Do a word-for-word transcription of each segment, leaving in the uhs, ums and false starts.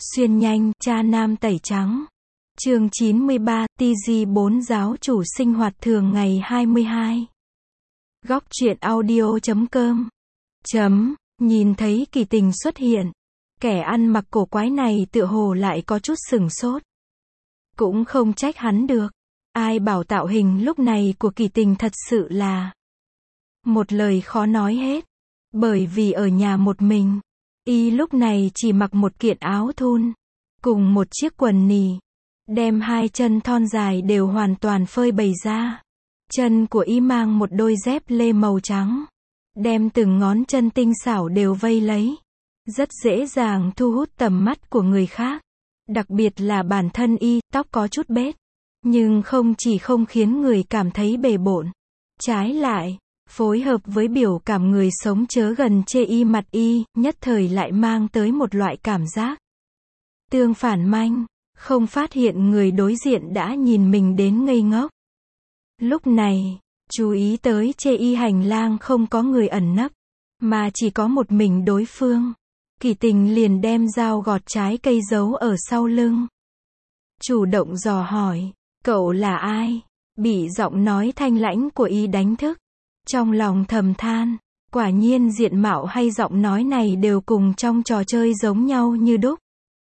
Xuyên nhanh, cha nam tẩy trắng. Chương chín mươi ba, tê giê bốn giáo chủ sinh hoạt thường ngày hai mươi hai. Góc truyện audio chấm com. Chấm, nhìn thấy Kỳ Tình xuất hiện. Kẻ ăn mặc cổ quái này tựa hồ lại có chút sửng sốt. Cũng không trách hắn được. Ai bảo tạo hình lúc này của Kỳ Tình thật sự là một lời khó nói hết. Bởi vì ở nhà một mình, y lúc này chỉ mặc một kiện áo thun, cùng một chiếc quần nì, đem hai chân thon dài đều hoàn toàn phơi bày ra. Chân của y mang một đôi dép lê màu trắng, đem từng ngón chân tinh xảo đều vây lấy, rất dễ dàng thu hút tầm mắt của người khác. Đặc biệt là bản thân y, tóc có chút bết, nhưng không chỉ không khiến người cảm thấy bề bộn, trái lại, phối hợp với biểu cảm người sống chớ gần chê y mặt y, nhất thời lại mang tới một loại cảm giác tương phản manh, không phát hiện người đối diện đã nhìn mình đến ngây ngốc. Lúc này, chú ý tới chê y hành lang không có người ẩn nấp, mà chỉ có một mình đối phương. Kỳ Tình liền đem dao gọt trái cây giấu ở sau lưng. Chủ động dò hỏi, cậu là ai? Bị giọng nói thanh lãnh của y đánh thức. Trong lòng thầm than, quả nhiên diện mạo hay giọng nói này đều cùng trong trò chơi giống nhau như đúc.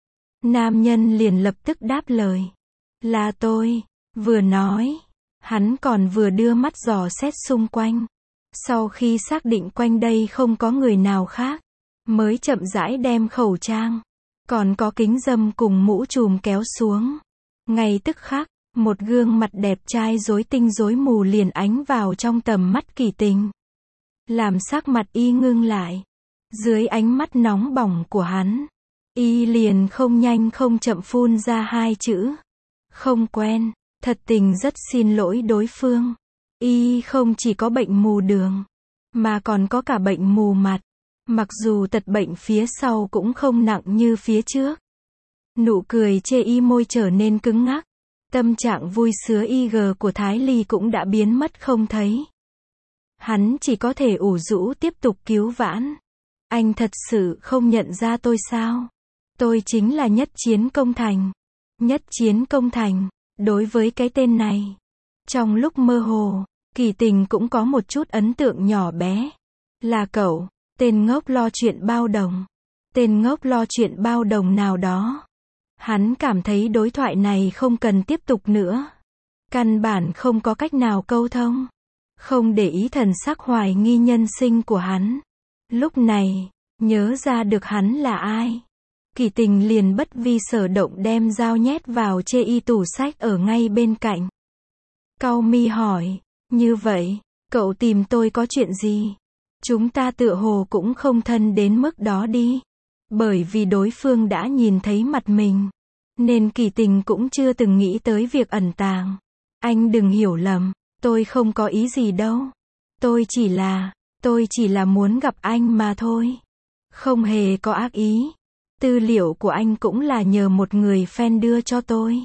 Nam nhân liền lập tức đáp lời, là tôi. Vừa nói, hắn còn vừa đưa mắt dò xét xung quanh. Sau khi xác định quanh đây không có người nào khác, mới chậm rãi đem khẩu trang, còn có kính râm cùng mũ trùm kéo xuống. Ngay tức khắc, một gương mặt đẹp trai rối tinh rối mù liền ánh vào trong tầm mắt Kỳ Tình, làm sắc mặt y ngưng lại. Dưới ánh mắt nóng bỏng của hắn, y liền không nhanh không chậm phun ra hai chữ, không quen. Thật tình rất xin lỗi đối phương. Y không chỉ có bệnh mù đường, mà còn có cả bệnh mù mặt. Mặc dù tật bệnh phía sau cũng không nặng như phía trước. Nụ cười chê y môi trở nên cứng ngắc. Tâm trạng vui sứa y gờ của Thái Ly cũng đã biến mất không thấy. Hắn chỉ có thể ủ rũ tiếp tục cứu vãn. Anh thật sự không nhận ra tôi sao? Tôi chính là Nhất Chiến Công Thành. Nhất Chiến Công Thành, đối với cái tên này, trong lúc mơ hồ, Kỳ Tình cũng có một chút ấn tượng nhỏ bé. Là cậu, tên ngốc lo chuyện bao đồng. Tên ngốc lo chuyện bao đồng nào đó. Hắn cảm thấy đối thoại này không cần tiếp tục nữa. Căn bản không có cách nào câu thông. Không để ý thần sắc hoài nghi nhân sinh của hắn. Lúc này, nhớ ra được hắn là ai. Kỳ Tình liền bất vi sở động đem dao nhét vào chê y tủ sách ở ngay bên cạnh. Cau mi hỏi, như vậy, cậu tìm tôi có chuyện gì? Chúng ta tựa hồ cũng không thân đến mức đó đi. Bởi vì đối phương đã nhìn thấy mặt mình, nên Kỳ Tình cũng chưa từng nghĩ tới việc ẩn tàng. Anh đừng hiểu lầm, tôi không có ý gì đâu. Tôi chỉ là, tôi chỉ là muốn gặp anh mà thôi. Không hề có ác ý. Tư liệu của anh cũng là nhờ một người fan đưa cho tôi.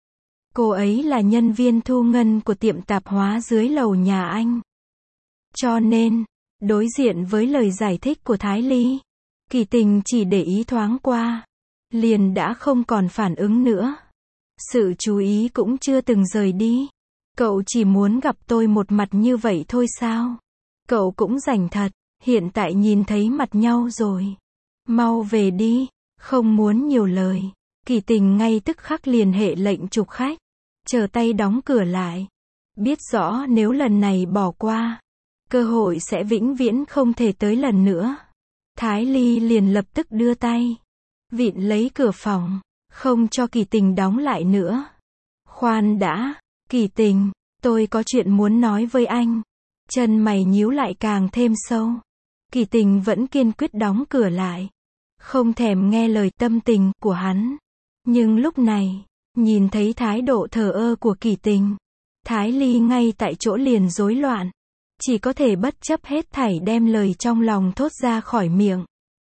Cô ấy là nhân viên thu ngân của tiệm tạp hóa dưới lầu nhà anh. Cho nên, đối diện với lời giải thích của Thái Ly, Kỳ Tình chỉ để ý thoáng qua, liền đã không còn phản ứng nữa. Sự chú ý cũng chưa từng rời đi. Cậu chỉ muốn gặp tôi một mặt như vậy thôi sao? Cậu cũng rảnh thật, hiện tại nhìn thấy mặt nhau rồi. Mau về đi, không muốn nhiều lời. Kỳ Tình ngay tức khắc liền hệ lệnh chụp khách, chờ tay đóng cửa lại. Biết rõ nếu lần này bỏ qua, cơ hội sẽ vĩnh viễn không thể tới lần nữa. Thái Ly liền lập tức đưa tay vịn lấy cửa phòng, không cho Kỳ Tình đóng lại nữa. Khoan đã, Kỳ Tình, tôi có chuyện muốn nói với anh. Chân mày nhíu lại càng thêm sâu. Kỳ Tình vẫn kiên quyết đóng cửa lại, không thèm nghe lời tâm tình của hắn. Nhưng lúc này, nhìn thấy thái độ thờ ơ của Kỳ Tình, Thái Ly ngay tại chỗ liền rối loạn. Chỉ có thể bất chấp hết thảy đem lời trong lòng thốt ra khỏi miệng.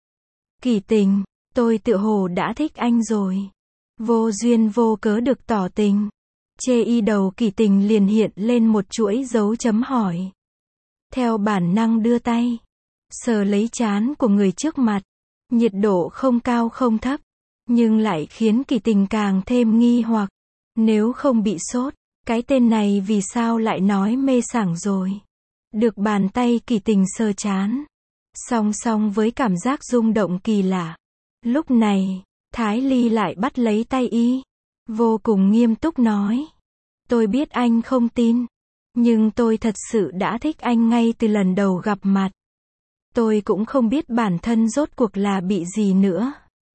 Kỳ Tình, tôi tựa hồ đã thích anh rồi. Vô duyên vô cớ được tỏ tình. Chê y đầu Kỳ Tình liền hiện lên một chuỗi dấu chấm hỏi. Theo bản năng đưa tay, sờ lấy trán của người trước mặt. Nhiệt độ không cao không thấp, nhưng lại khiến Kỳ Tình càng thêm nghi hoặc. Nếu không bị sốt, cái tên này vì sao lại nói mê sảng rồi? Được bàn tay Kỳ Tình sờ trán, song song với cảm giác rung động kỳ lạ. Lúc này, Thái Ly lại bắt lấy tay y, vô cùng nghiêm túc nói. Tôi biết anh không tin, nhưng tôi thật sự đã thích anh ngay từ lần đầu gặp mặt. Tôi cũng không biết bản thân rốt cuộc là bị gì nữa.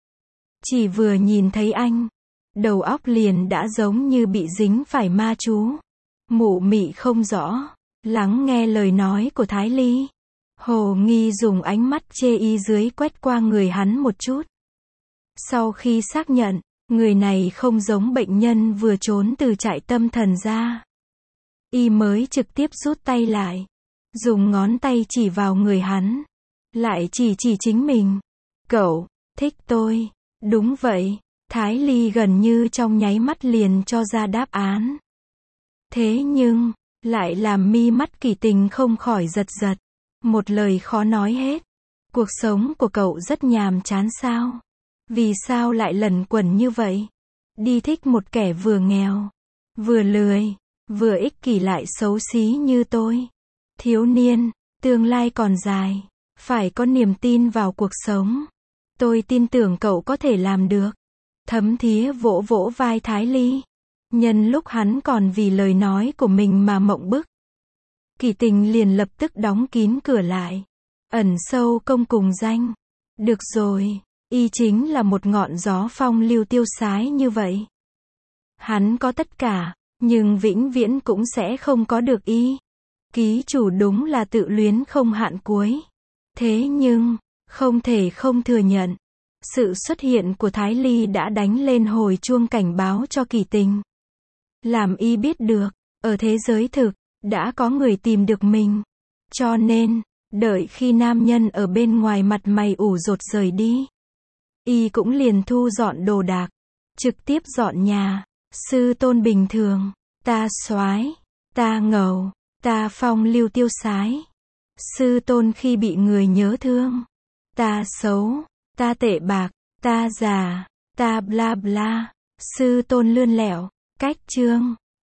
Chỉ vừa nhìn thấy anh, đầu óc liền đã giống như bị dính phải ma chú. Mụ mị không rõ, lắng nghe lời nói của Thái Ly. Hồ Nghi dùng ánh mắt chê y dưới quét qua người hắn một chút. Sau khi xác nhận, người này không giống bệnh nhân vừa trốn từ trại tâm thần ra, y mới trực tiếp rút tay lại, dùng ngón tay chỉ vào người hắn, lại chỉ chỉ chính mình. Cậu, thích tôi. Đúng vậy, Thái Ly gần như trong nháy mắt liền cho ra đáp án. Thế nhưng, lại làm mi mắt Kỳ Tình không khỏi giật giật. Một lời khó nói hết. Cuộc sống của cậu rất nhàm chán sao? Vì sao lại lẩn quẩn như vậy? Đi thích một kẻ vừa nghèo, vừa lười, vừa ích kỷ lại xấu xí như tôi. Thiếu niên, tương lai còn dài, phải có niềm tin vào cuộc sống. Tôi tin tưởng cậu có thể làm được. Thấm Thía vỗ vỗ vai Thái Ly. Nhân lúc hắn còn vì lời nói của mình mà mộng bức, Kỳ Tình liền lập tức đóng kín cửa lại. Ẩn sâu công cùng danh. Được rồi, y chính là một ngọn gió phong lưu tiêu sái như vậy. Hắn có tất cả, nhưng vĩnh viễn cũng sẽ không có được y. Ký chủ đúng là tự luyến không hạn cuối. Thế nhưng, không thể không thừa nhận, sự xuất hiện của Thái Ly đã đánh lên hồi chuông cảnh báo cho Kỳ Tình. Làm y biết được, ở thế giới thực, đã có người tìm được mình. Cho nên, đợi khi nam nhân ở bên ngoài mặt mày ủ rột rời đi, y cũng liền thu dọn đồ đạc, trực tiếp dọn nhà. Sư tôn bình thường, ta soái, ta ngầu, ta phong lưu tiêu sái. Sư tôn khi bị người nhớ thương, ta xấu, ta tệ bạc, ta già, ta bla bla. Sư tôn lươn lẹo, cách chương.